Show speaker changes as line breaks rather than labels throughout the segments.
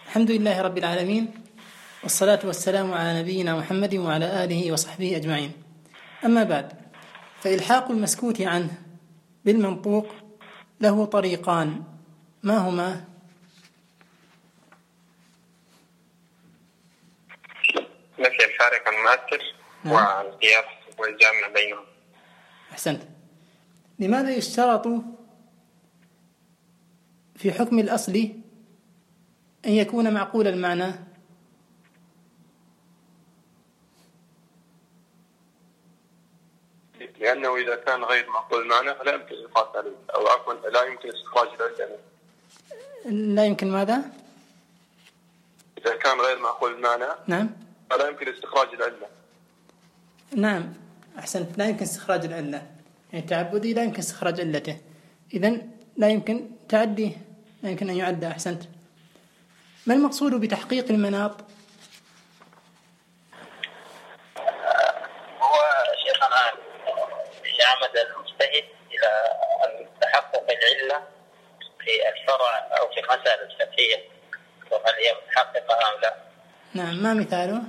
الحمد لله رب العالمين، والصلاة والسلام على نبينا محمد وعلى آله وصحبه أجمعين. أما بعد، فإلحاق المسكوت عنه بالمنطوق له طريقان، ما هما؟
نفي الفارق المؤثر والقياس والجامع بينهم.
أحسنت. لماذا يشترط في حكم الأصل أن يكون معقول المعنى؟
لأنه إذا كان غير معقول المعنى فلا يمكن القياس عليه، أو عفوا لا يمكن استخراج العلة.
لا يمكن ماذا؟
إذا كان غير معقول المعنى
نعم
فلا يمكن استخراج العلة.
نعم أحسنت، لا يمكن استخراج العلة، يعني تعبدي لا يمكن استخراج علته، إذن لا يمكن تعديه، لا يمكن أن يعد. أحسنت. ما المقصود بتحقيق المناط؟
هو شيخنا يعمد المجتهد إلى تحقق العلة في الفرع أو في المسألة الفقهية، وهل هي متحققة أم لا.
نعم، ما مثاله؟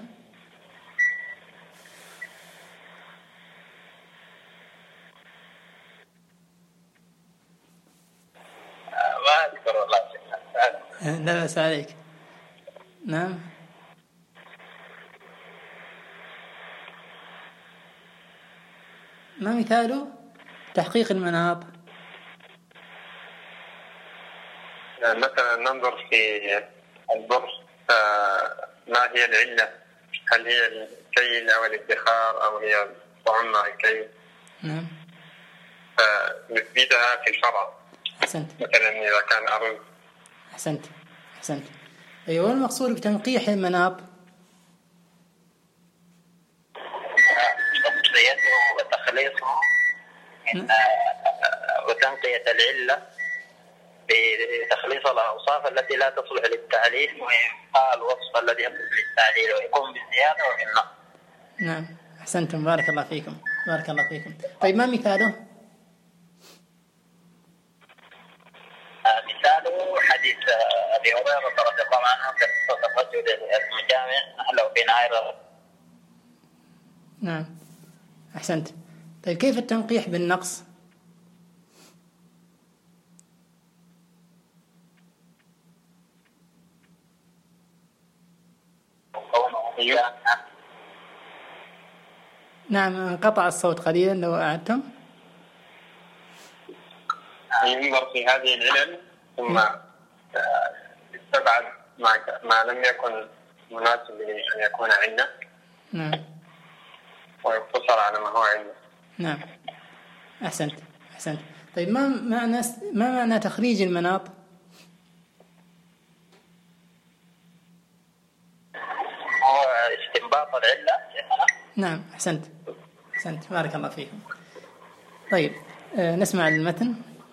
ما أذكر والله شيخنا.
لا بأس عليك. نعم. ما مثاله تحقيق المناط؟
مثلا ننظر في البر، ما هي العلة؟ هل هي الكيل أو الادخار أو هي الطعم مع الكيل؟
نعم.
فنثبتها في الفرع.
أحسنت.
مثلا إذا كان أرز.
أحسنت. أيوة، المقصود بتنقيح المناط؟
تقضيته وتخليصه وتنقية العلة بتخليص الأوصاف التي لا تصلح للتعليل، وإبقاء الوصف الذي يصلح للتعليل، ويكون بالزيادة وبالنقص.
نعم أحسنتم، بارك الله فيكم. طيب ما مثاله؟
مثاله حديث أبي هريرة رضي الله عنه في قصة الرجل المجامع لو في نهر.
نعم أحسنت. طيب كيف التنقيح بالنقص؟ نعم، انقطع الصوت قليلا، لو أعدتم.
ينظر في هذه العلل ثم يستبعد ما لم يكن مناسب لأن يكون علة.
نعم.
ويقتصر على ما هو علة.
نعم أحسنت. طيب ما معنى تخريج المناط؟
هو استنباط العلة.
نعم أحسنت، بارك الله فيكم. طيب نسمع المتن.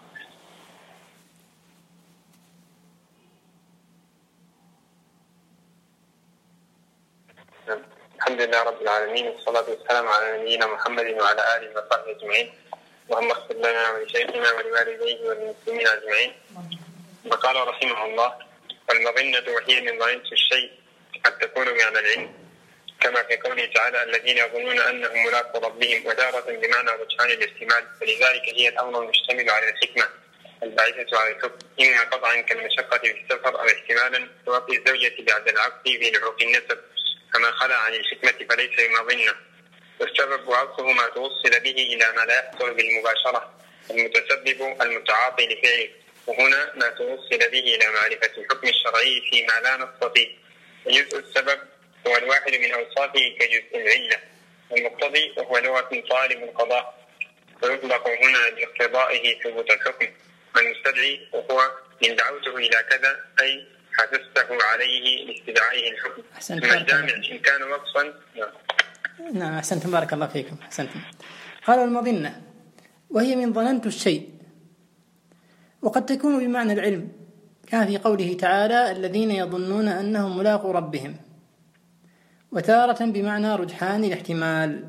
الحمد لله رب العالمين، والصلاة والسلام على نبينا محمد وعلى آله وصحبه أجمعين. اللهم اغفر لنا ولشيخنا ولوالديه وللمسلمين أجمعين. وقال رحمه الله: والمظنة وهي من ظننت الشيء قد تكون بمعنى العلم، كما في قوله تعالى: الذين يظنون أنهم ملاقو ربهم، وتارة بمعنى رجحان الاحتمال، فلذلك هي الأمر المشتمل على الحكمة الباعثة على الحكم، إما قطعا كالمشقة في السفر، أو احتمالا توفي الزوجة بعد العقد في لحوق النسب، كما خلا عن الحكمة فليس بمظنة. والسبب وعطفه ما توصل به إلى ما لا يحصل بالمباشرة، المتسبب المتعاطي لفعله، وهنا ما توصل به إلى معرفة الحكم الشرعي فيما لا نص فيه. وجزء السبب هو الواحد من أوصافه كجزء العلة، والمقتضي وهو لغة طالب القضاء، ويطلق هنا لاقتضائه ثبوت الحكم. والمستدعي وهو من دعوته إلى كذا، أي حدثته عليه لاستدعائه الحكم. ثم الجامع إن كان وصفا.
نعم أحسنتم، بارك الله فيكم. أحسنتم. قال المظنة وهي من ظننت الشيء، وقد تكون بمعنى العلم، كان في قوله تعالى: الذين يظنون أنهم ملاقو ربهم، وتارة بمعنى رجحان الاحتمال.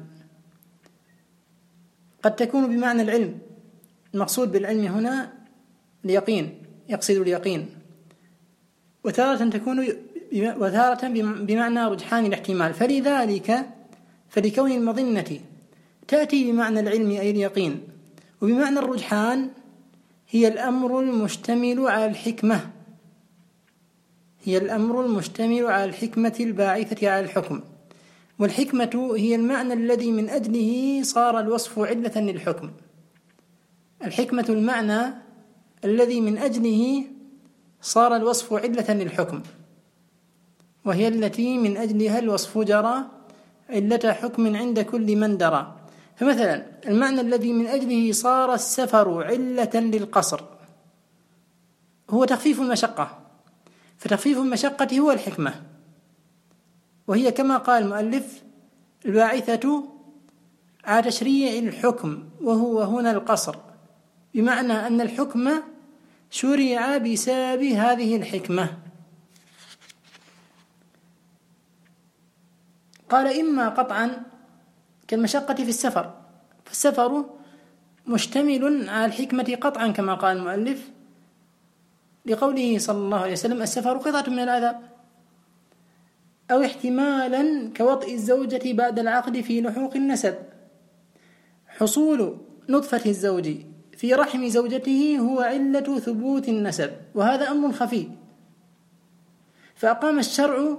قد تكون بمعنى العلم، المقصود بالعلم هنا اليقين، يقصد اليقين. وتارة تكون وتارة بمعنى رجحان الاحتمال. فلذلك فلكون المظنة تأتي بمعنى العلم أي اليقين، وبمعنى الرجحان هي الأمر المشتمل على الحكمة، هي الأمر المشتمل على الحكمة الباعثة على الحكم. والحكمة هي المعنى الذي من أجله صار الوصف علة للحكم. الحكمة المعنى الذي من أجله صار الوصف علة للحكم، وهي التي من أجلها الوصف جرى علة حكم عند كل من درى. فمثلا المعنى الذي من أجله صار السفر علة للقصر هو تخفيف المشقة، فتخفيف المشقة هو الحكمة، وهي كما قال المؤلف الباعثة على تشريع الحكم، وهو هنا القصر، بمعنى أن الحكم شرع بسبب هذه الحكمة. قال إما قطعا كالمشقة في السفر، فالسفر مشتمل على الحكمة قطعا كما قال المؤلف لقوله صلى الله عليه وسلم السفر قطعة من العذاب. أو احتمالا كوطئ الزوجة بعد العقد في لحوق النسب، حصول نطفة الزوج في رحم زوجته هو علة ثبوت النسب، وهذا أمر خفي، فأقام الشرع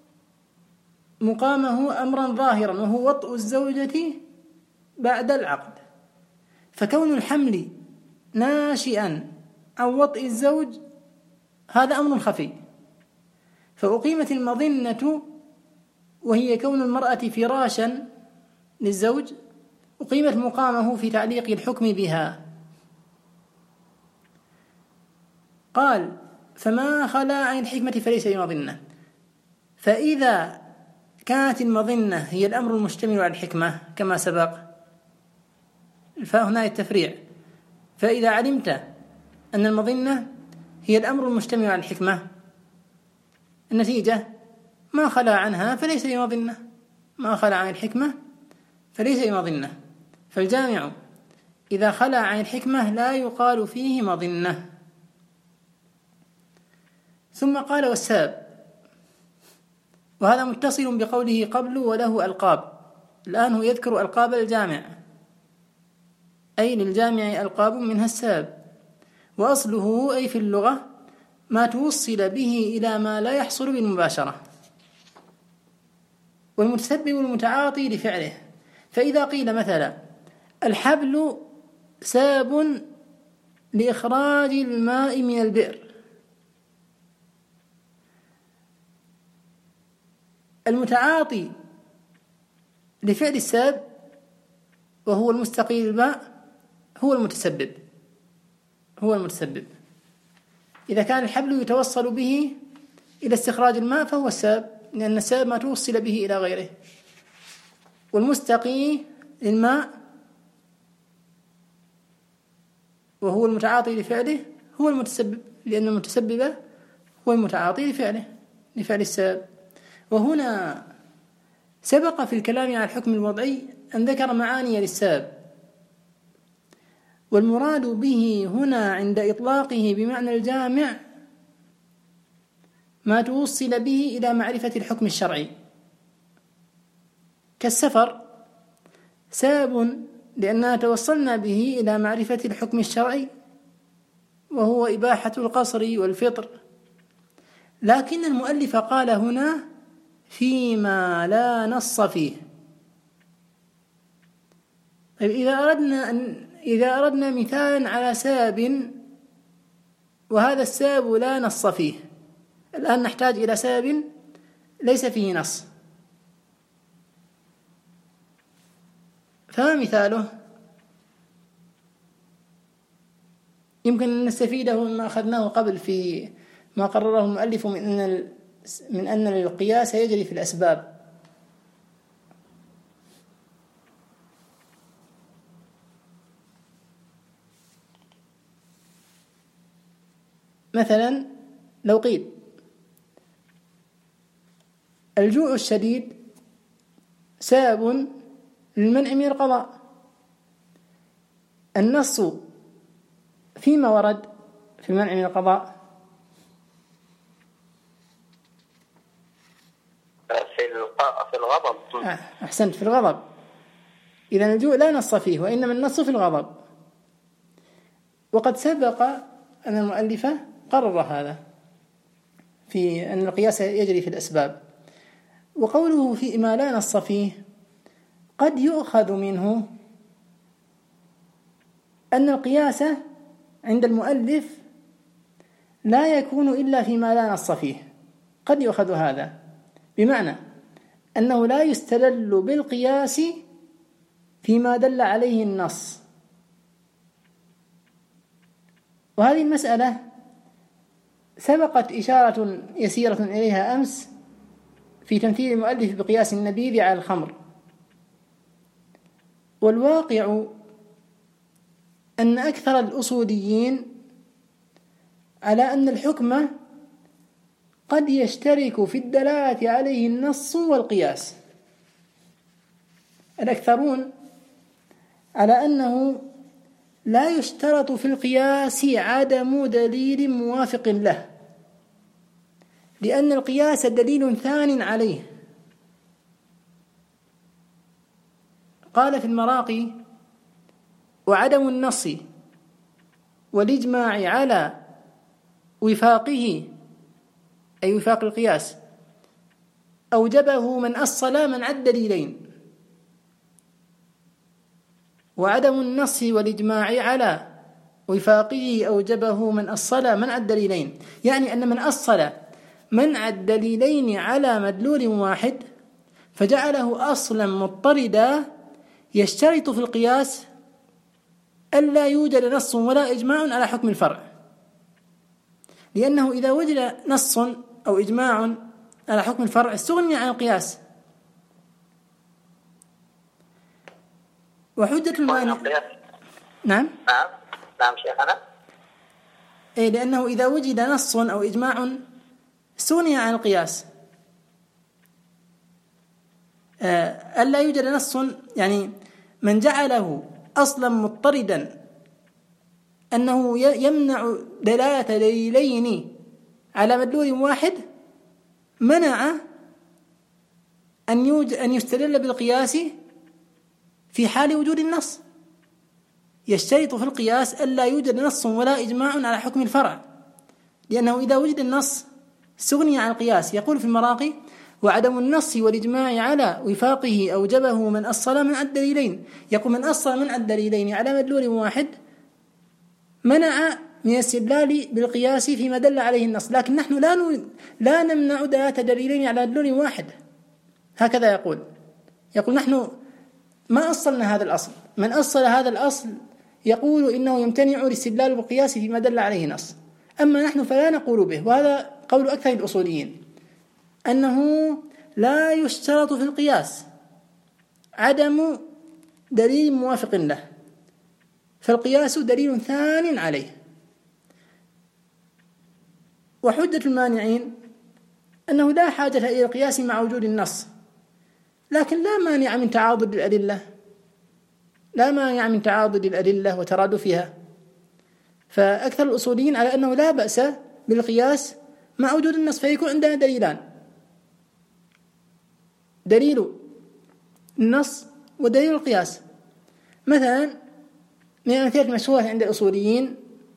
مقامه أمرا ظاهرا وهو وطئ الزوجة بعد العقد. فكون الحمل ناشئا عن وطئ الزوج هذا أمر خفي، فأقيمت المظنة وهي كون المرأة فراشا للزوج، أقيمت مقامه في تعليق الحكم بها. قال فما خلا عن الحكمة فليس بمظنة. فإذا كانت المظنة هي الأمر المشتمل على الحكمة كما سبق، فهنا التفريع، فإذا علمت أن المظنة هي الأمر المشتمل على الحكمة النتيجة ما خلا عنها فليس بمظنة، ما خلا عن الحكمة فليس بمظنة. فالجامع إذا خلا عن الحكمة لا يقال فيه مظنة. ثم قال والسبب، وهذا متصل بقوله قبل وله ألقاب. الآن هو يذكر ألقاب الجامع، أي للجامع ألقاب منها السبب، وأصله أي في اللغة ما توصل به إلى ما لا يحصل بالمباشرة، والمتسبب المتعاطي لفعله. فإذا قيل مثلا الحبل سبب لإخراج الماء من البئر، المتعاطي لفعل السبب وهو المستقي الماء هو المتسبب، هو المتسبب. إذا كان الحبل يتوصل به إلى استخراج الماء فهو السبب، لأن السبب ما توصل به إلى غيره، والمستقي للماء وهو المتعاطي لفعله هو المتسبب، لأن المتسبب هو المتعاطي لفعل السبب. وهنا سبق في الكلام على الحكم الوضعي أن ذكر معاني للسبب، والمراد به هنا عند إطلاقه بمعنى الجامع ما توصل به إلى معرفة الحكم الشرعي، كالسفر سبب لأننا توصلنا به إلى معرفة الحكم الشرعي وهو إباحة القصر والفطر. لكن المؤلف قال هنا فيما لا نص فيه. طيب إذا أردنا مثالا على سبب وهذا السبب لا نص فيه، الآن نحتاج إلى سبب ليس فيه نص، فما مثاله؟ يمكن أن نستفيده مما أخذناه قبل في ما قرره المؤلف من أن القياس يجري في الأسباب. مثلا لو قيل الجوع الشديد سبب للمنع من القضاء، النص فيما ورد في المنع من القضاء
الغضب.
أحسنت، في الغضب. إذا الجوع لا نص فيه، وإنما النص في الغضب. وقد سبق أن المؤلف قرر هذا في أن القياس يجري في الأسباب. وقوله في ما لا نص فيه قد يؤخذ منه أن القياس عند المؤلف لا يكون إلا فيما لا نص فيه. قد يؤخذ هذا بمعنى أنه لا يستدل بالقياس فيما دل عليه النص. وهذه المسألة سبقت إشارة يسيرة إليها أمس في تمثيل المؤلف بقياس النبيذ على الخمر. والواقع أن أكثر الأصوليين على أن الحكم قد يشترك في الدلالة عليه النص والقياس. الأكثرون على أنه لا يشترط في القياس عدم دليل موافق له، لأن القياس دليل ثان عليه. قال في المراقي: وعدم النص والإجماع على وفاقه، أي وفاق القياس، أوجبه من أصل منع الدليلين. وعدم النص والإجماع على وفاقه أوجبه من أصل منع الدليلين، يعني أن من أصل منع الدليلين على مدلول واحد فجعله أصلا مضطردا يشترط في القياس ألا يوجد نص ولا إجماع على حكم الفرع، لأنه إذا وجد نص أو إجماع على حكم الفرع استغني عن القياس. وحجة المانع نعم
شيخنا،
لأنه إذا وجد نص أو إجماع استغني عن القياس. ألا يوجد نص، يعني من جعله أصلا مضطردا أنه يمنع دلالة دليلين على مدلول واحد، منع أن يستدل بالقياس في حال وجود النص. يشترط في القياس ألا يوجد نص ولا إجماع على حكم الفرع، لأنه إذا وجد النص استغني عن القياس. يقول في المراقي: وعدم النص والإجماع على وفاقه أوجبه من أصل منع الدليلين. يقول من أصل منع الدليلين على مدلول واحد منع من الاستدلال بالقياس فيما دل عليه النص، لكن نحن لا نمنع دلالة دليلين على مدلول واحد. هكذا يقول نحن ما أصلنا هذا الأصل. من أصل هذا الأصل يقول إنه يمتنع الاستدلال بالقياس فيما دل عليه نص، أما نحن فلا نقول به. وهذا قول أكثر الأصوليين، أنه لا يشترط في القياس عدم دليل موافق له، فالقياس دليل ثان عليه. وحجة المانعين أنه لا حاجة إلى القياس مع وجود النص، لكن لا مانع من تعاضد الأدلة، لا مانع من تعاضد الأدلة وترادفها. فأكثر الأصوليين على أنه لا بأس بالقياس مع وجود النص، فيكون عندنا دليلان: دليل النص ودليل القياس. مثلا من الأمثلة المشهورة عند الأصوليين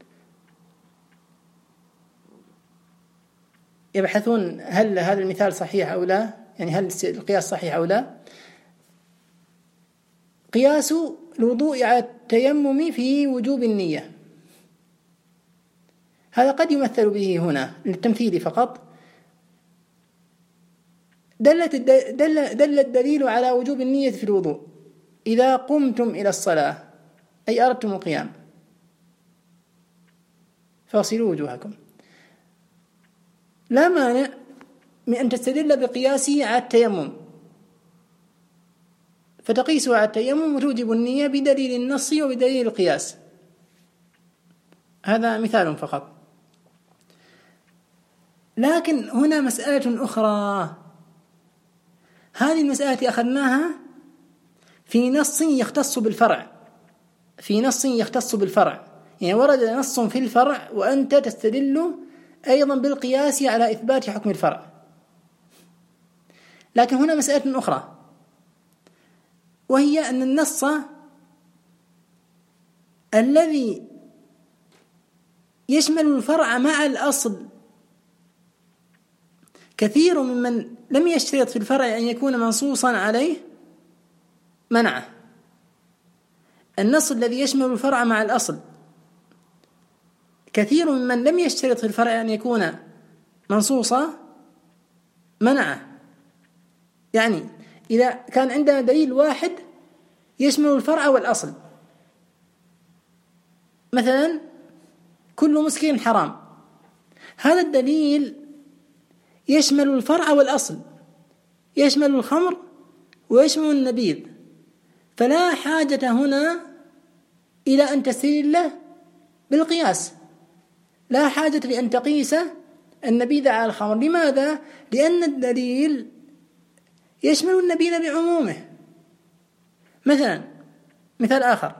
يبحثون هل هذا المثال صحيح أو لا، يعني هل القياس صحيح أو لا. قياس الوضوء على التيمم في وجوب النية، هذا قد يمثل به هنا للتمثيل فقط. دل الدليل على وجوب النية في الوضوء إذا قمتم إلى الصلاة، أي أردتم القيام، فاغسلوا وجوهكم. لا مانع من أن تستدل بقياسه على التيمم، فتقيسه على التيمم وتوجب النية بدليل النص وبدليل القياس. هذا مثال فقط. لكن هنا مسألة أخرى، هذه المسألة أخذناها في نص يختص بالفرع، يعني ورد نص في الفرع وأنت تستدل أيضا بالقياس على إثبات حكم الفرع. لكن هنا مسألة أخرى، وهي أن النص الذي يشمل الفرع مع الأصل كثير ممن لم يشترط في الفرع أن يكون منصوصا عليه منعه. النص الذي يشمل الفرع مع الأصل كثير ممن لم يشترط في الفرع أن يكون منصوصا منعه. يعني إذا كان عندنا دليل واحد يشمل الفرع والأصل، مثلا كل مسكر حرام، هذا الدليل يشمل الفرع والأصل، يشمل الخمر ويشمل النبيذ، فلا حاجة هنا إلى أن تستدل بالقياس، لا حاجة لأن تقيس النبيذ على الخمر. لماذا؟ لأن الدليل يشمل النبيذ بعمومه. مثلا مثال آخر،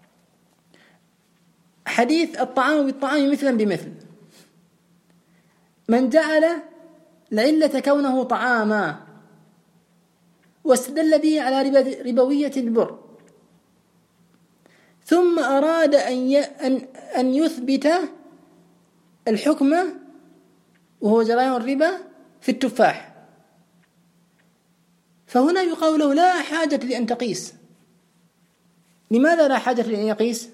حديث الطعام بالطعام مثلا بمثل، من جعل العلة كونه طعاما واستدل به على ربوية البر، ثم أراد أن يثبت الحكم وهو جريان الربا في التفاح، فهنا يقال له لا حاجة لأن تقيس. لماذا لا حاجة لأن يقيس؟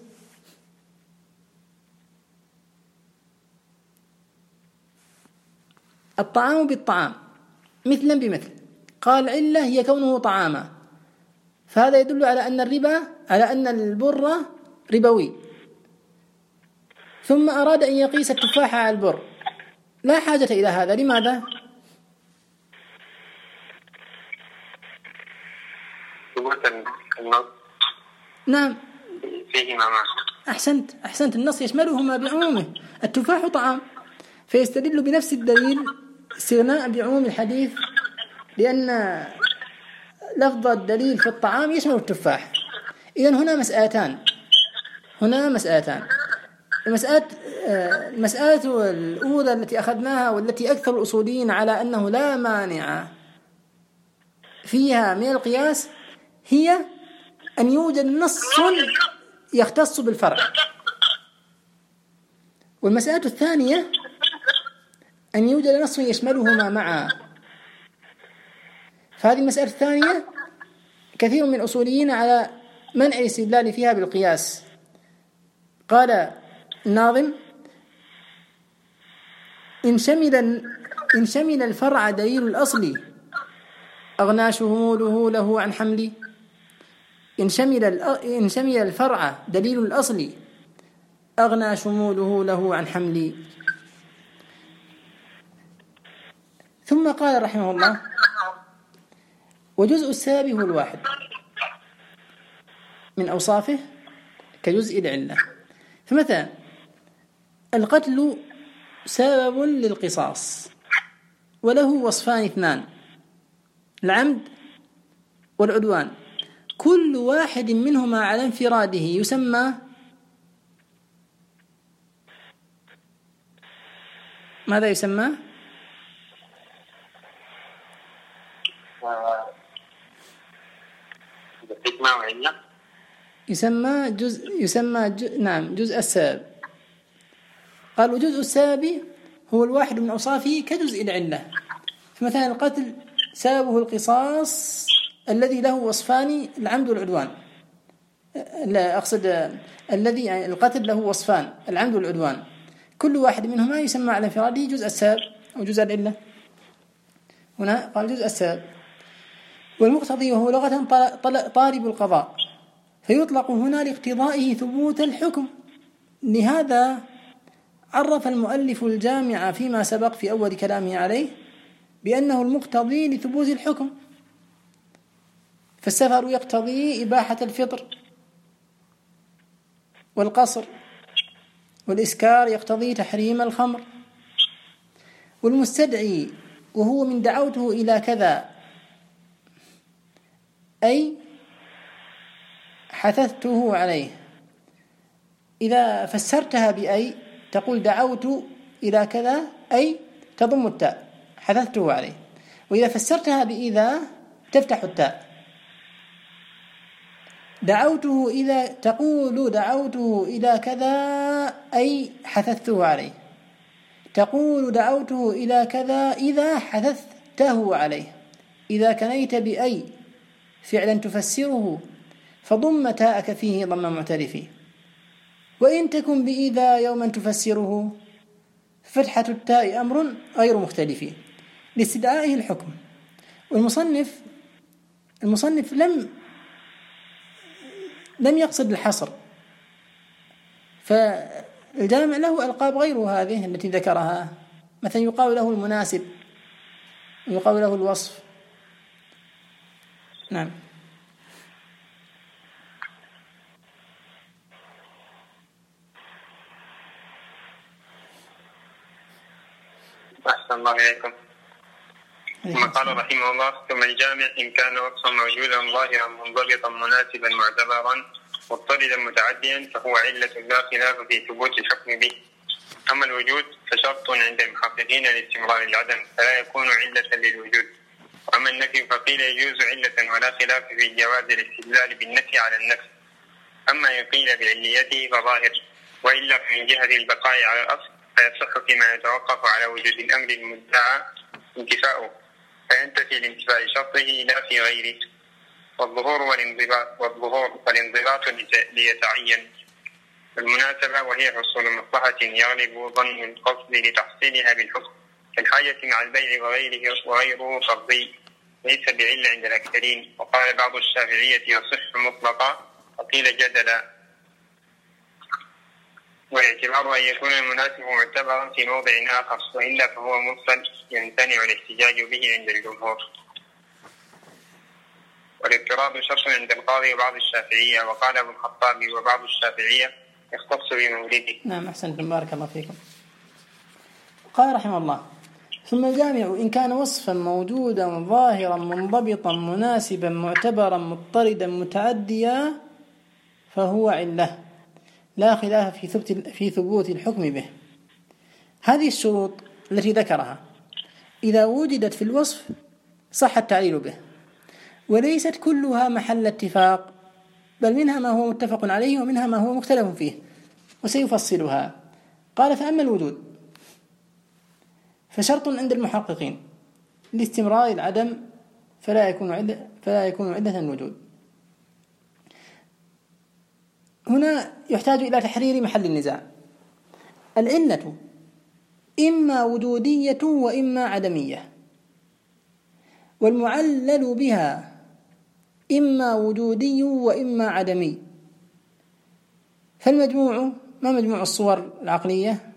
الطعام بالطعام مثلا بمثل، قال علة هي كونه طعاما، فهذا يدل على أن الربا، على أن البر ربوي، ثم أراد أن يقيس التفاح على البر، لا حاجة إلى هذا. لماذا؟ نعم أحسنت، النص يشملهما بعمومه، التفاح طعام، فيستدل بنفس الدليل استغناء بعموم الحديث، لأن لفظ الدليل في الطعام يشمل التفاح. إذن هنا مسألتان، المسألة الأولى التي أخذناها والتي أكثر الأصوليين على أنه لا مانع فيها من القياس، هي أن يوجد نص يختص بالفرع. والمسألة الثانية أن يوجد نص يشملهما معا. فهذه المسألة الثانية كثير من الأصوليين على منع الاستدلال فيها بالقياس. قال الناظم: إن شمل الفرع دليل الأصل أغنى شموله له عن حمل. إن شمل الفرع دليل الأصل أغنى شموله له عن حمل. ثم قال رحمه الله: وجزء السبب هو الواحد من أوصافه كجزء العلة. فمثلا القتل سبب للقصاص وله وصفان اثنان: العمد والعدوان، كل واحد منهما على انفراده يسمى ماذا يسمى؟ نعم جزء السبب. قال: وجزء السبب هو الواحد من أوصافه كجزء العلة. فمثلا القتل سببه القصاص الذي له وصفان: العمد والعدوان. لا أقصد الذي يعني القتل له وصفان: العمد والعدوان، كل واحد منهما يسمى على انفراده جزء السبب أو جزء العلة. هنا قال جزء السبب. والمقتضي وهو لغة طالب القضاء، فيطلق هنا لاقتضائه ثبوت الحكم. لهذا عرف المؤلف الجامع فيما سبق في أول كلامه عليه بأنه المقتضي لثبوت الحكم. فالسفر يقتضي إباحة الفطر، والقصر، والإسكار يقتضي تحريم الخمر. والمستدعي وهو من دعوته إلى كذا أي حثثته عليه. إذا فسرتها بأي تقول دعوت إلى كذا أي تضم التاء، حثثته عليه. وإذا فسرتها بإذا تفتح التاء. دعوته إذا تقول دعوته إلى كذا أي حثثته عليه، تقول دعوته إلى كذا إذا حثثته عليه. إذا كنيت بأي فعلا تفسره فضم تاءك فيه ضم معترف، وإن تكن بإذا يوما تفسره فتحة التاء أمر غير مختلف لاستدعائه الحكم. والمصنف لم يقصد الحصر، فالجامع له ألقاب غير هذه التي ذكرها، مثلا يقال له المناسب ويقال له الوصف. نعم.
أحسن الله إليكم. ثم قال رحمه الله: ثم الجامع إن كان وصفا موجودا ظاهرا منضبطا مناسبا معتبرا مضطردا متعديا فهو علة لا خلاف في ثبوت الحكم به. أما الوجود فشرط عند المحققين لاستمرار العدم فلا يكون علة للوجود. وأما النفي فقيل يجوز علة ولا خلاف في جواز الاستدلال بالنفي على النفي. أما إن قيل بعليته فظاهر، وإلا فمن جهة البقاء على الأصل فيصح فيما يتوقف على وجود الأمر المدعى انتفاؤه، فينتفي لانتفاء شرطه لا في غيره. والظهور والانضباط ليتعين. المناسبة وهي حصول مصلحة يغلب ظن القصد لتحصيلها بالحكم، كالحاجة مع البيع وغيره فرضي ليس بعلة عند الأكثرين. وقال بعض الشافعية يصح مطلقا وقيل جدلا. والاعتبار أن يكون المناسب معتبرا في موضع آخر، وإلا فهو مرسل يمتنع الاحتجاج به عند الجمهور. والاضطراب شرط عند القاضي وبعض الشافعية. وقال ابن الخطاب وبعض الشافعية يختص بمورده.
نعم أحسنتم، بارك الله فيكم. قال رحمه الله: ثم الجامع إن كان وصفا موجودا ظاهرا منضبطا مناسبا معتبرا مضطردا متعديا فهو علة لا خلاف في ثبوت الحكم به. هذه الشروط التي ذكرها إذا وجدت في الوصف صح التعليل به، وليست كلها محل اتفاق، بل منها ما هو متفق عليه ومنها ما هو مختلف فيه، وسيفصلها. قال: فأما الوجود فشرط عند المحققين لاستمرار العدم فلا يكون عدة الوجود. هنا يحتاج إلى تحرير محل النزاع. العلة إما وجودية وإما عدمية، والمعلل بها إما وجودي وإما عدمي. فالمجموع ما مجموع الصور العقلية؟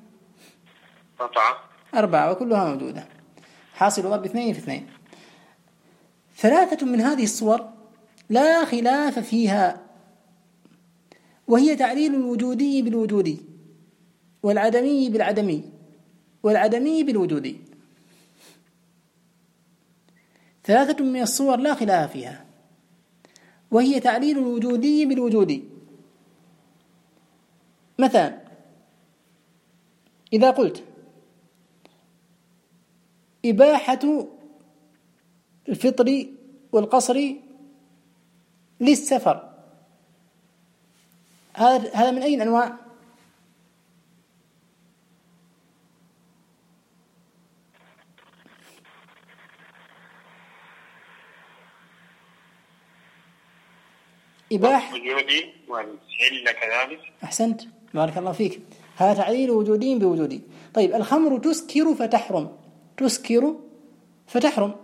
4 وكلها موجودة، حاصل ضرب 2 في 2. 3 من هذه الصور لا خلاف فيها، وهي تعليل الوجودي بالوجودي، والعدمي بالعدمي، والعدمي بالوجودي. 3 من الصور لا خلاف فيها، وهي تعليل الوجودي بالوجودي. مثلا إذا قلت إباحة الفطر والقصر للسفر، هذا من أي أنواع؟ إباحة
وجودي والعلة كذلك.
أحسنت، بارك الله فيك. هذا تعليل وجودي بوجودي. طيب الخمر تسكر فتحرم، تسكر فتحرم،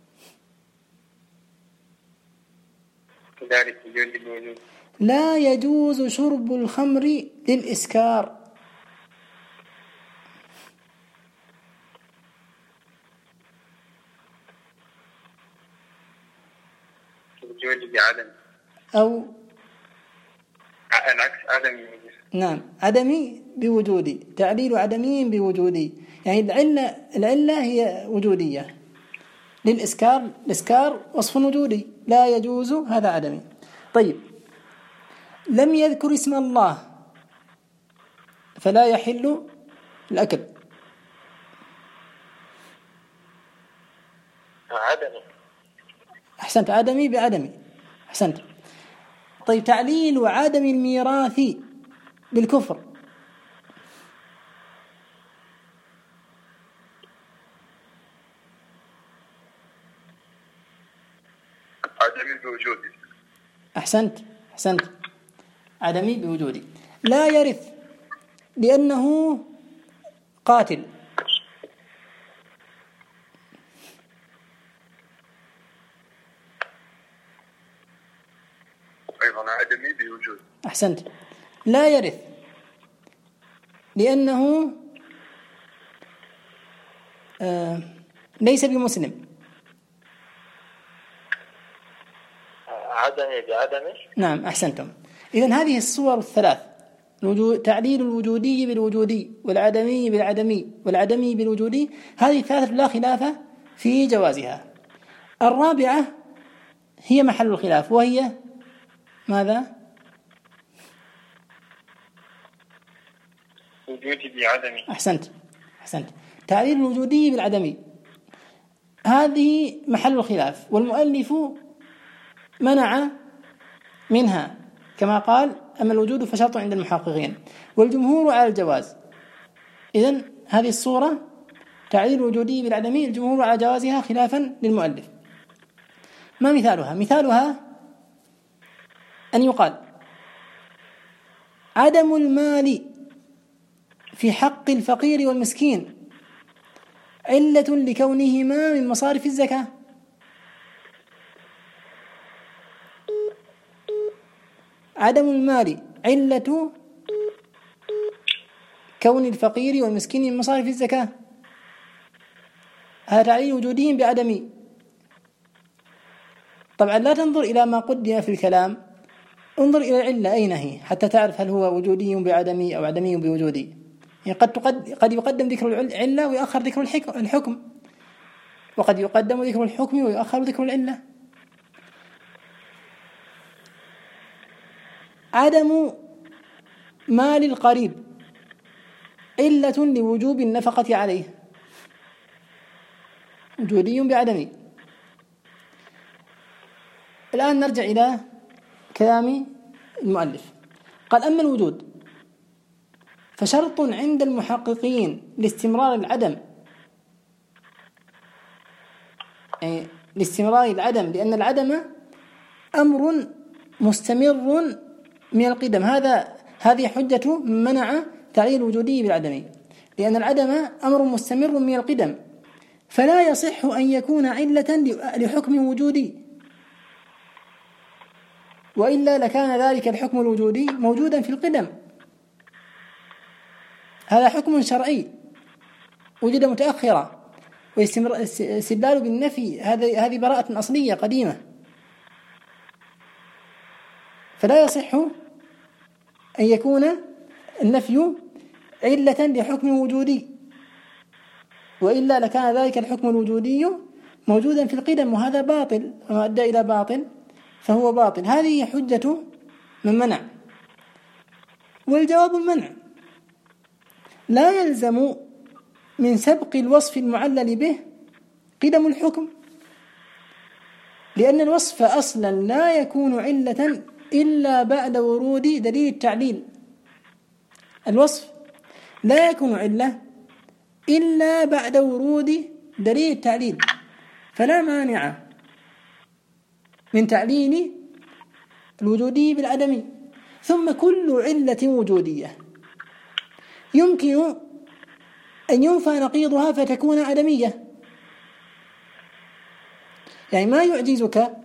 كذلك وجود الوجود.
لا يجوز شرب الخمر للإسكار،
وجود بعدم
أو
العكس عدمي.
نعم عدمي بوجودي، تعليل عدمي بوجودي، يعني العلة هي وجودية. للإسكار، الإسكار وصف وجودي لا يجوز، هذا عدمي. طيب لم يذكر اسم الله فلا يحل الأكل،
عدمي.
أحسنت، عدمي بعدمي، أحسنت. طيب تعليل عدم الميراث بالكفر.
عدمي بوجودي.
أحسنت، أحسنت، عدمي بوجودي. لا يرث لأنه قاتل.
أيضا عدمي بوجودي.
أحسنت. لا يرث لأنه ليس بمسلم.
عدمي بعدمي.
نعم، أحسنتم. إذن هذه الصور الثلاث: تعليل الوجودي بالوجودي، والعدمي بالعدمي، والعدمي بالوجودي، هذه الثلاثة لا خلاف في جوازها. الرابعة هي محل الخلاف، وهي ماذا؟
وجودي بعدمي.
أحسنت، أحسنت. تعليل الوجودي بالعدمي هذه محل الخلاف، والمؤلف منع منها كما قال: أما الوجود فشرط عند المحققين، والجمهور على الجواز. إذن هذه الصورة تعليل الوجودي بالعدمي الجمهور على جوازها خلافا للمؤلف. ما مثالها؟ مثالها أن يقال: عدم المال في حق الفقير والمسكين علة لكونهما من مصارف الزكاة. عدم المال علة كون الفقير والمسكين من مصارف الزكاة، هذا تعليل وجودي بعدمي. طبعا لا تنظر إلى ما قدم في الكلام، انظر إلى العلة أين هي حتى تعرف هل هو وجودي بعدمي أو عدمي بوجودي. يعني قد يقدم ذكر العلة ويؤخر ذكر الحكم، وقد يقدم ذكر الحكم ويؤخر ذكر العلة. عدم مال القريب علة لوجوب النفقة عليه، وجودي بعدمي. الآن نرجع إلى كلام المؤلف. قال: أما الوجود فشرط عند المحققين لاستمرار العدم، يعني لاستمرار العدم، لأن العدم أمر مستمر من القدم. هذه حجة من منع تعليل الوجودي بالعدم، لأن العدم أمر مستمر من القدم، فلا يصح أن يكون علة لحكم وجودي، وإلا لكان ذلك الحكم الوجودي موجودا في القدم. هذا حكم شرعي وجد متأخرا، والاستدلال بالنفي هذه براءة أصلية قديمة، فلا يصح أن يكون النفي علة لحكم وجودي، وإلا لكان ذلك الحكم الوجودي موجودا في القدم، وهذا باطل، وما أدى إلى باطل فهو باطل. هذه حجة من منع. والجواب المنع. لا يلزم من سبق الوصف المعلل به قدم الحكم، لأن الوصف أصلا لا يكون علة إلا بعد ورود دليل التعليل. الوصف لا يكون علة إلا بعد ورود دليل التعليل، فلا مانع من تعليل الوجودي بالعدمي. ثم كل علة وجودية يمكن أن ينفى نقيضها فتكون عدمية. يعني ما يعجزك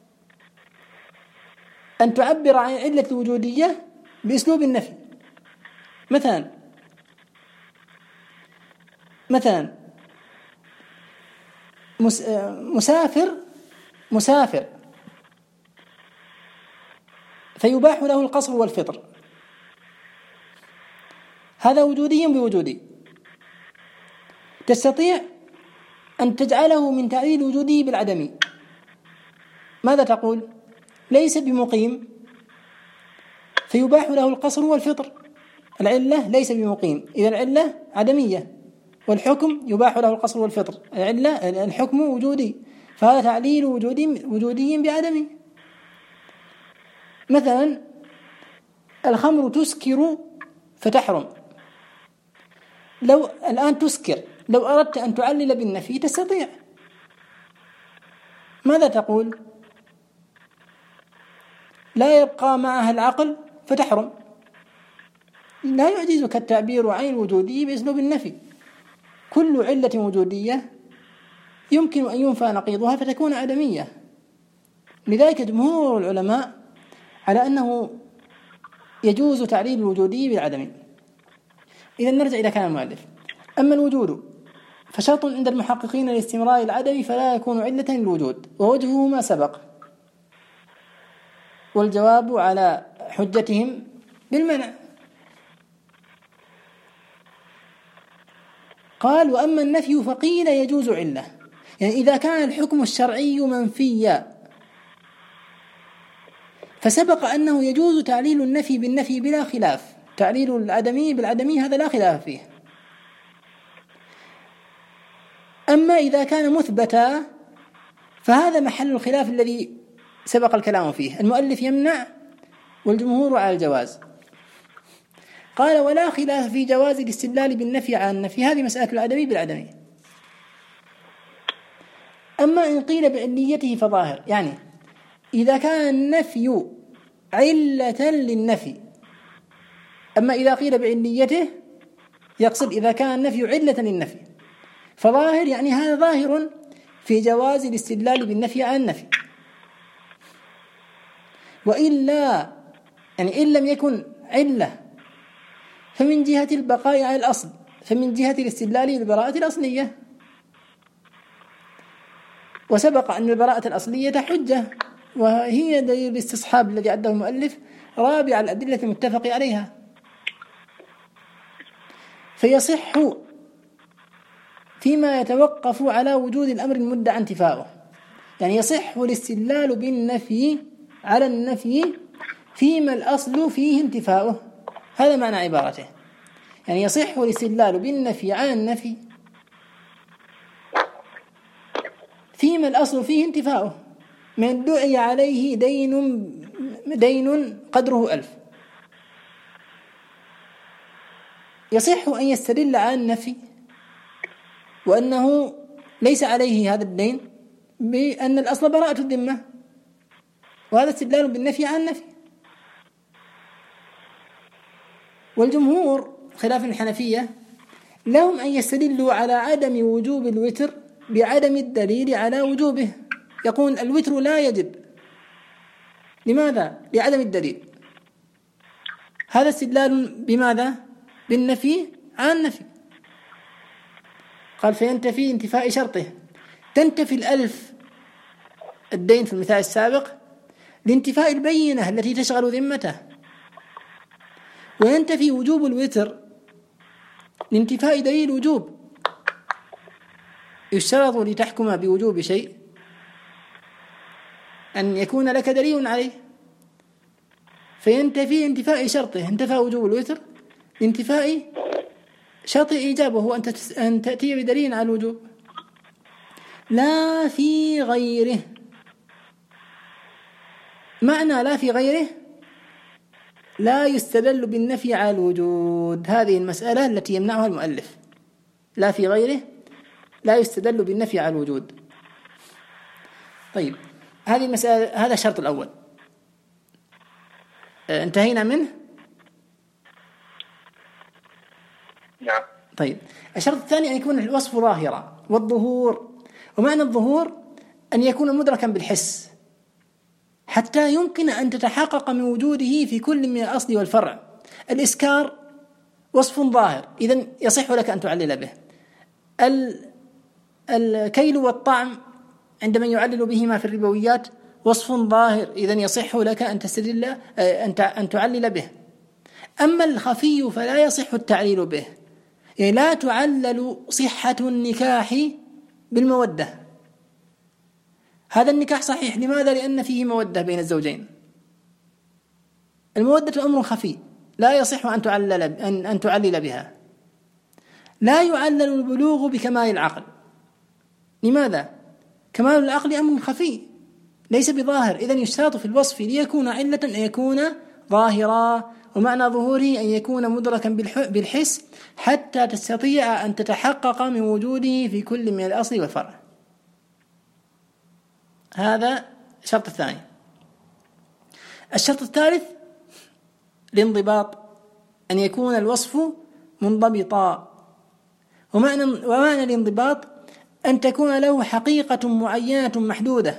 أن تعبر عن علة الوجودية بأسلوب النفي. مثلا مسافر فيباح له القصر والفطر، هذا وجودي بوجودي. تستطيع أن تجعله من تعليل وجودي بالعدمي. ماذا تقول؟ ليس بمقيم فيباح له القصر والفطر، العلة ليس بمقيم، إذا العلة عدمية، والحكم يباح له القصر والفطر، العلة الحكم وجودي. فهذا تعليل وجودي بعدمه. مثلا الخمر تسكر فتحرم، لو الآن تسكر، لو أردت أن تعلل بالنفي تستطيع. ماذا تقول؟ لا يبقى معها العقل فتحرم. لا يعجزك التعبير عن الوجودي بأسلوب النفي. كل علة وجودية يمكن أن ينفى نقيضها فتكون عدمية. لذلك جمهور العلماء على أنه يجوز تعليل الوجودي بالعدمي. إذا نرجع إلى كلام المؤلف. أما الوجود فشرط عند المحققين لاستمرار العدم فلا يكون علة للوجود، ووجهه ما سبق، والجواب على حجتهم بالمنع. قال: وأما النفي فقيل يجوز علة، يعني إذا كان الحكم الشرعي منفيا فسبق أنه يجوز تعليل النفي بالنفي بلا خلاف، تعليل العدمي بالعدمي هذا لا خلاف فيه. أما إذا كان مثبتا فهذا محل الخلاف الذي سبق الكلام فيه. المؤلف يمنع والجمهور على الجواز. قال: ولا خلاف في جواز الاستدلال بالنفي عن النفي، هذه مسألة العدمي بالعدمي. أما إن قيل بعليته فظاهر، يعني إذا كان النفي علة للنفي. أما إذا قيل بعليته يقصد إذا كان النفي علة للنفي، فظاهر يعني هذا ظاهر في جواز الاستدلال بالنفي عن النفي. وإلا يعني إن لم يكن علة فمن جهة البقاء على الأصل، فمن جهة الاستدلال بالبراءة الأصلية. وسبق أن البراءة الأصلية حجة، وهي دليل الاستصحاب الذي عده المؤلف رابع الأدلة المتفق عليها. فيصح فيما يتوقف على وجود الأمر المدعى انتفاؤه، يعني يصح الاستدلال بالنفي على النفي فيما الأصل فيه انتفاؤه. هذا معنى عبارته، يعني يصح الاستدلال بالنفي على النفي فيما الأصل فيه انتفاؤه. من دعي عليه دين قدره 1000 يصح أن يستدل على النفي وأنه ليس عليه هذا الدين بأن الأصل براءة الذمة، وهذا استدلال بالنفي عن النفي. والجمهور خلاف الحنفية لهم أن يستدلوا على عدم وجوب الوتر بعدم الدليل على وجوبه، يقول الوتر لا يجب. لماذا؟ لعدم الدليل. هذا استدلال بماذا؟ بالنفي عن النفي. قال: فينتفي انتفاء شرطه. تنتفي 1000 الدين في المثال السابق لانتفاء البينة التي تشغل ذمته، وينتفي وجوب الوتر لانتفاء دليل الوجوب. يشترط لتحكم بوجوب شيء أن يكون لك دليل عليه، فينتفي انتفاء شرطه. انتفى وجوب الوتر لانتفاء شرط إيجاب، وهو أن تأتي بدليل على الوجوب. لا في غيره. معنى لا في غيره لا يستدل بالنفي على الوجود. هذه المسألة التي يمنعها المؤلف. لا في غيره لا يستدل بالنفي على الوجود. طيب، هذه المسألة، هذا الشرط الأول انتهينا منه.
نعم.
طيب، الشرط الثاني أن يكون الوصف ظاهرا والظهور. ومعنى الظهور أن يكون مدركا بالحس حتى يمكن أن تتحقق من وجوده في كل من الأصل والفرع. الإسكار وصف ظاهر، إذن يصح لك أن تعلل به. الكيل والطعم عندما يعلل بهما في الربويات وصف ظاهر، إذن يصح لك أن تستدل أن تعلل به. أما الخفي فلا يصح التعليل به، يعني لا تعلل صحة النكاح بالمودة. هذا النكاح صحيح، لماذا؟ لأن فيه مودة بين الزوجين. المودة أمر خفي لا يصح أن تعلل بها. لا يعلل البلوغ بكمال العقل. لماذا؟ كمال العقل أمر خفي ليس بظاهر، إذن يشترط في الوصف ليكون علة أن يكون ظاهرا، ومعنى ظهوره أن يكون مدركا بالحس حتى تستطيع أن تتحقق من وجوده في كل من الأصل والفرع. هذا الشرط الثاني. الشرط الثالث الانضباط، أن يكون الوصف منضبطا. ومعنى الانضباط أن تكون له حقيقة معينة محدودة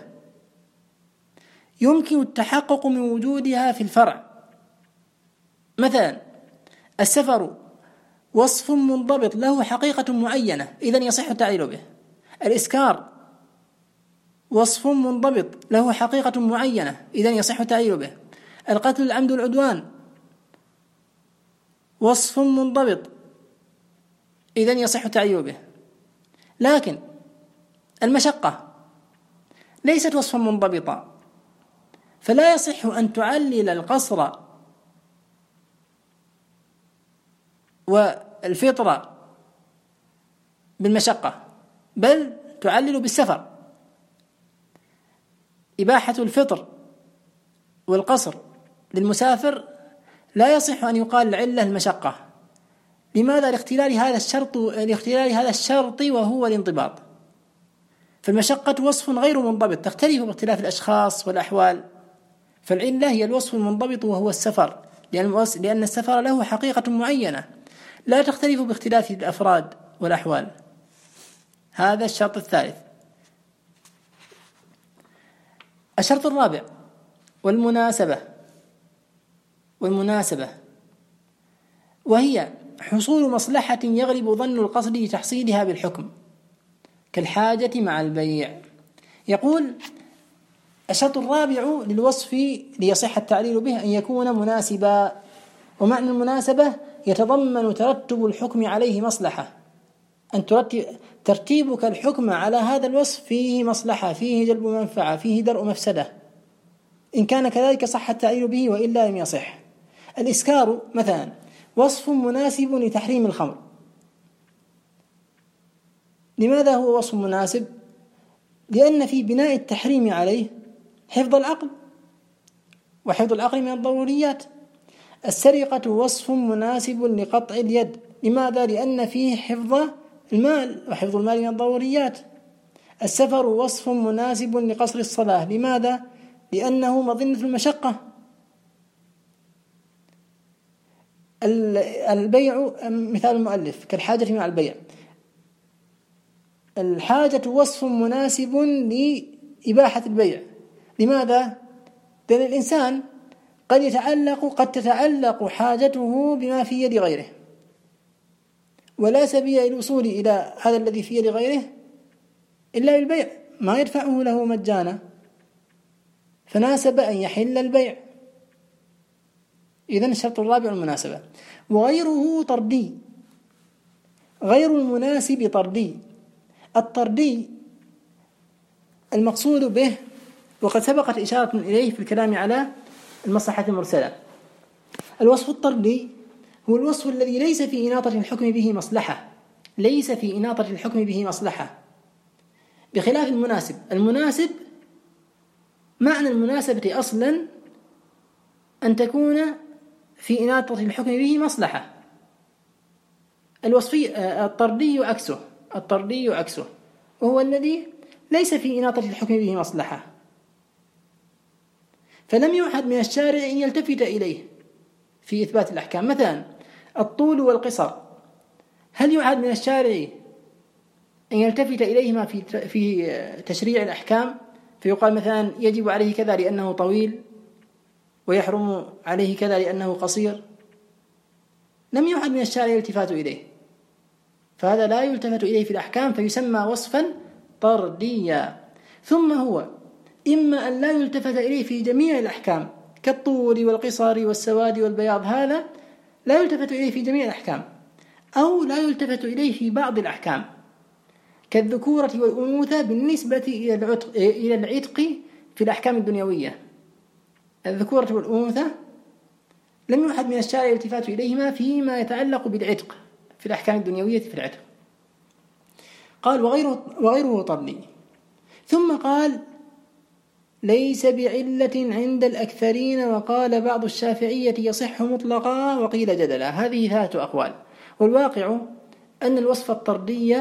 يمكن التحقق من وجودها في الفرع. مثلا السفر وصف منضبط له حقيقة معينة إذن يصح التعليل به. الإسكار وصف منضبط له حقيقة معينة إذن يصح التعليل به. القتل العمد والعدوان وصف منضبط إذن يصح التعليل به. لكن المشقة ليست وصفا منضبطا، فلا يصح أن تعلل القصر والفطرة بالمشقة، بل تعلل بالسفر. إباحة الفطر والقصر للمسافر لا يصح أن يقال العلة المشقة. لماذا؟ لاختلال هذا الشرط وهو الانضباط. فالمشقة وصف غير منضبط تختلف باختلاف الأشخاص والأحوال، فالعلة هي الوصف المنضبط وهو السفر، لأن السفر له حقيقة معينة لا تختلف باختلاف الأفراد والأحوال. هذا الشرط الثالث. الشرط الرابع والمناسبة، وهي حصول مصلحة يغلب ظن القصد لتحصيلها بالحكم كالحاجة مع البيع. يقول الشرط الرابع للوصف ليصح التعليل به أن يكون مناسبا، ومعنى المناسبة يتضمن ترتب الحكم عليه مصلحة، أن ترتيبك الحكم على هذا الوصف فيه مصلحة، فيه جلب منفعة، فيه درء مفسدة. إن كان كذلك صح التعليل به، وإلا لم يصح. الإسكار مثلا وصف مناسب لتحريم الخمر. لماذا هو وصف مناسب؟ لأن في بناء التحريم عليه حفظ العقل، وحفظ العقل من الضروريات. السرقة وصف مناسب لقطع اليد. لماذا؟ لأن فيه حفظ المال، وحفظ المال من الضروريات. السفر وصف مناسب لقصر الصلاة. لماذا؟ لأنه مظنة المشقة. البيع مثال المؤلف كالحاجة مع البيع. الحاجة وصف مناسب لإباحة البيع. لماذا؟ لأن الإنسان قد تتعلق حاجته بما في يد غيره، ولا سبيل الوصول إلى هذا الذي في يد غيره إلا بالبيع، ما يدفعه له مجانا، فناسب أن يحل البيع. إذن الشرط الرابع المناسبة. وغيره طردي، غير المناسب طردي. الطردي المقصود به، وقد سبقت إشارة إليه في الكلام على المصلحة المرسلة. الوصف الطردي هو الوصف الذي ليس في إناطة الحكم به مصلحة، ليس في إناطة الحكم به مصلحة، بخلاف المناسب. المناسب معنى المناسبة أصلا أن تكون في إناطة الحكم به مصلحة. الطردي عكسه، وهو الذي ليس في إناطة الحكم به مصلحة، فلم يعهد من الشارع أن يلتفت إليه في إثبات الأحكام. مثلا الطول والقصر، هل يعهد من الشارع أن يلتفت إليهما في تشريع الأحكام، فيقال مثلا يجب عليه كذا لأنه طويل، ويحرم عليه كذا لأنه قصير؟ لم يعهد من الشارع الالتفات إليه، فهذا لا يلتفت إليه في الأحكام، فيسمى وصفا طرديا. ثم هو إما أن لا يلتفت إليه في جميع الأحكام كالطول والقصر والسواد والبياض، هذا لا يلتفت إليه في جميع الأحكام، أو لا يلتفت إليه في بعض الأحكام كالذكورة والأنوثة بالنسبة إلى العتق في الأحكام الدنيوية. الذكورة والأنوثة لم يعهد من الشارع الالتفات إليهما فيما يتعلق بالعتق في الأحكام الدنيوية في العتق. قال وغيره طردي. ثم قال ليس بعلة عند الأكثرين، وقال بعض الشافعية يصح مطلقا وقيل جدلا. هذه 3 أقوال. والواقع أن الوصف الطردي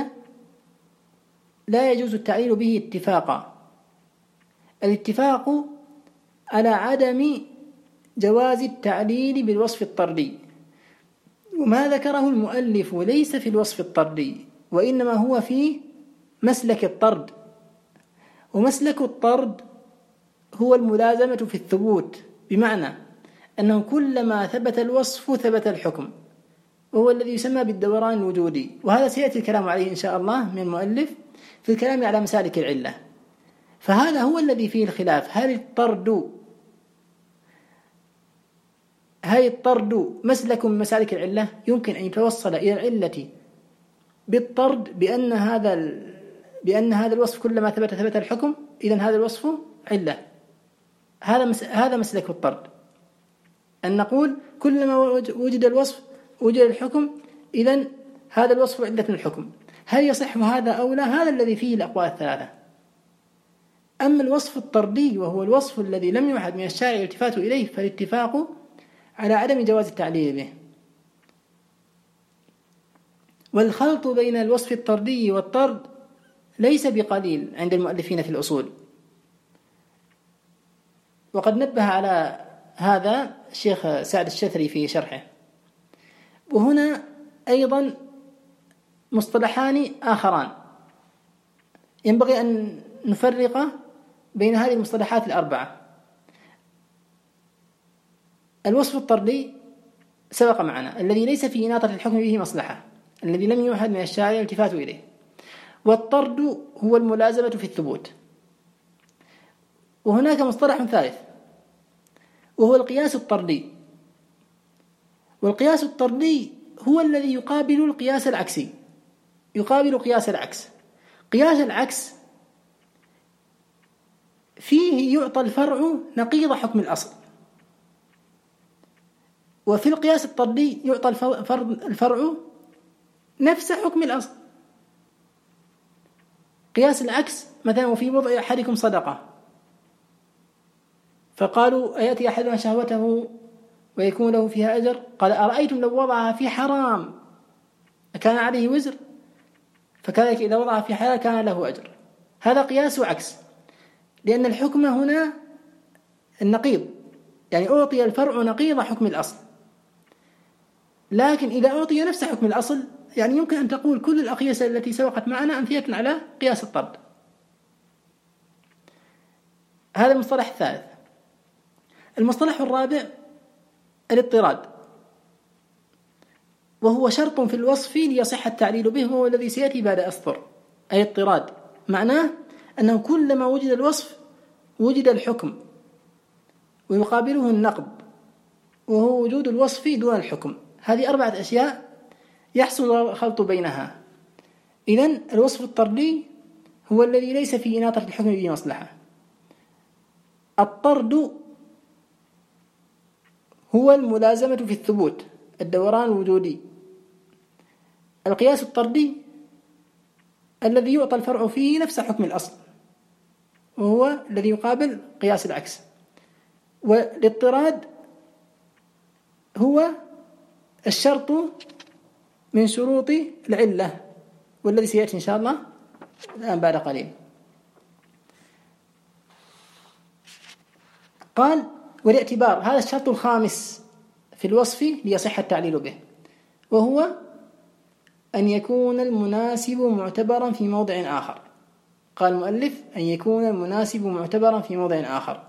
لا يجوز التعليل به اتفاقا، الاتفاق على عدم جواز التعليل بالوصف الطردي، وما ذكره المؤلف ليس في الوصف الطردي وإنما هو في مسلك الطرد. ومسلك الطرد هو الملازمة في الثبوت، بمعنى أنه كلما ثبت الوصف ثبت الحكم، وهو الذي يسمى بالدوران الوجودي. وهذا سيأتي الكلام عليه إن شاء الله من المؤلف في الكلام على مسالك العلة. فهذا هو الذي فيه الخلاف، هل الطرد مسلك من مسالك العلة؟ يمكن أن يتوصل إلى العلة بالطرد بأن هذا الوصف كلما ثبت الحكم، إذن هذا الوصف علة. هذا مسلك الطرد، أن نقول كلما وجد الوصف وجد الحكم، إذن هذا الوصف علة الحكم. هل يصح هذا أو لا؟ هذا الذي فيه الأقوال الثلاثة. أما الوصف الطردي وهو الوصف الذي لم يعهد من الشارع الالتفات إليه، فالاتفاق على عدم جواز التعليل به. والخلط بين الوصف الطردي والطرد ليس بقليل عند المؤلفين في الأصول، وقد نبه على هذا الشيخ سعد الشثري في شرحه. وهنا أيضا مصطلحان آخران ينبغي أن نفرق بين هذه المصطلحات الأربعة. الوصف الطردي سبق معنا، الذي ليس في إناطة الحكم به مصلحة، الذي لم يوحد من الشارع الالتفات إليه. والطرد هو الملازمة في الثبوت. وهناك مصطلح ثالث وهو القياس الطردي. والقياس الطردي هو الذي يقابل القياس العكسي، يقابل قياس العكس. قياس العكس فيه يعطى الفرع نقيض حكم الأصل، وفي القياس الطردي يعطى الفرع نفس حكم الأصل. قياس العكس مثلا وفي بضع أحدكم صدقة، فقالوا أيأتي أحدنا شهوته ويكون له فيها أجر؟ قال أرأيتم لو وضعها في حرام كان عليه وزر، فكذلك إذا وضعها في حلال كان له أجر. هذا قياس عكس، لأن الحكم هنا النقيض، يعني أعطي الفرع نقيض حكم الأصل. لكن إذا أعطي نفس حكم الأصل، يعني يمكن أن تقول كل الأقياس التي سبقت معنا أمثلة على قياس الطرد. هذا المصطلح الثالث. المصطلح الرابع الاضطراد، وهو شرط في الوصف ليصح التعليل به، وهو الذي سيأتي بعد أسطر. أي اضطراد معناه أنه كلما وجد الوصف وجد الحكم، ويقابله النقض، وهو وجود الوصف دون الحكم. هذه 4 أشياء يحصل الخلط بينها. إذن الوصف الطردي هو الذي ليس في إناطة الحكم به مصلحة. الطرد هو الملازمة في الثبوت، الدوران الوجودي. القياس الطردي الذي يعطى الفرع فيه نفس حكم الأصل، وهو الذي يقابل قياس العكس. والاضطراد هو الشرط من شروط العلة، والذي سيأتي إن شاء الله الآن بعد قليل. قال والاعتبار، هذا الشرط الخامس في الوصف ليصح التعليل به، وهو أن يكون المناسب معتبرا في موضع آخر. قال المؤلف أن يكون المناسب معتبرا في موضع آخر.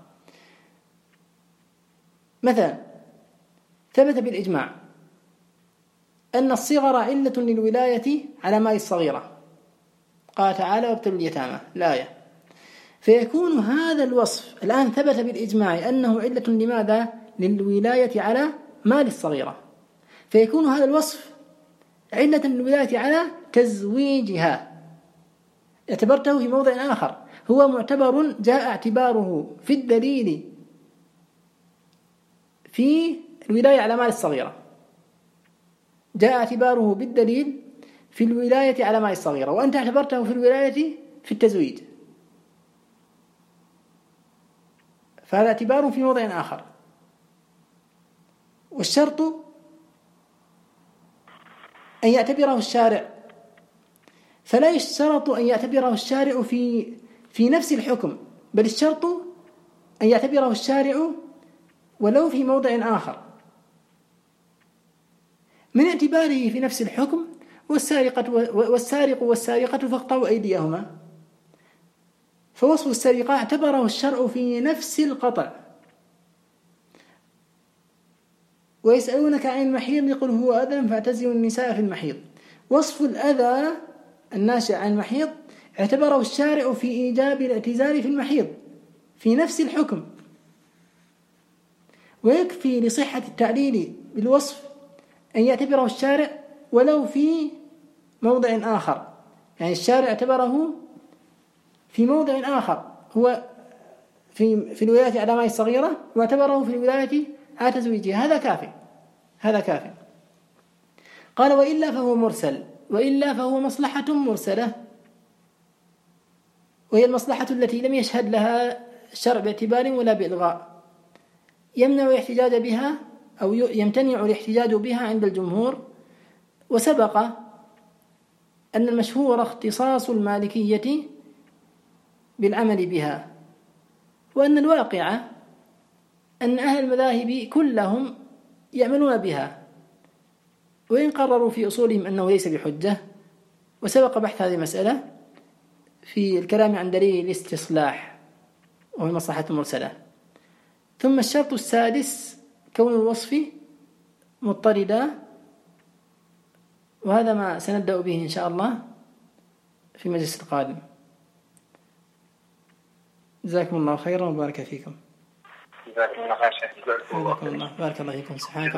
مثلا ثبت بالإجماع أن الصغر علة للولاية على مال الصغيرة، قال تعالى وابتلوا اليتامى الآية. فيكون هذا الوصف الآن ثبت بالإجماع أنه علة لماذا؟ للولاية على مال الصغيرة. فيكون هذا الوصف علة للولاية على تزويجها. اعتبرته في موضع آخر، هو معتبر جاء اعتباره في الدليل في الولاية على مال الصغيرة، جاء اعتباره بالدليل في الولاية على مال الصغيرة، وأنت اعتبرته في الولاية في التزويج. فهذا اعتبار في موضع آخر. والشرط أن يعتبره الشارع، فلا يشترط أن يعتبره الشارع في نفس الحكم، بل الشرط أن يعتبره الشارع ولو في موضع آخر من اعتباره في نفس الحكم. والسارق والسارقة فاقطعوا أيديهما، فوصف السرقة اعتبره الشرع في نفس القطع. ويسألونك عن المحيض قل هو أذى فاعتزلوا النساء في المحيض. وصف الأذى الناشئ عن المحيض اعتبره الشارع في إيجاب الاعتزال في المحيض في نفس الحكم. ويكفي لصحة التعليل بالوصف أن يعتبره الشارع ولو في موضع آخر، يعني الشارع اعتبره في موضع آخر هو في الولاية على ماء الصغيرة، واعتبره في الولاية على تزويجها، هذا كافي. قال وإلا فهو مرسل، وإلا فهو مصلحة مرسلة، وهي المصلحة التي لم يشهد لها الشرع باعتبار ولا بإلغاء، يمنع الاحتجاج بها أو يمتنع الاحتجاج بها عند الجمهور. وسبق أن المشهور اختصاص المالكية بالعمل بها، وأن الواقع أن أهل المذاهب كلهم يعملون بها، وإن قرروا في أصولهم أنه ليس بحجة. وسبق بحث هذه المسألة في الكلام عن دليل الاستصلاح وهو المصلحة المرسلة. ثم الشرط السادس كون الوصف مضطردا، وهذا ما سنبدأ به إن شاء الله في المجلس القادم. جزاكم الله خيرا وبارك فيكم.
جزاكم الله خير.
بارك الله فيكم. سبحانك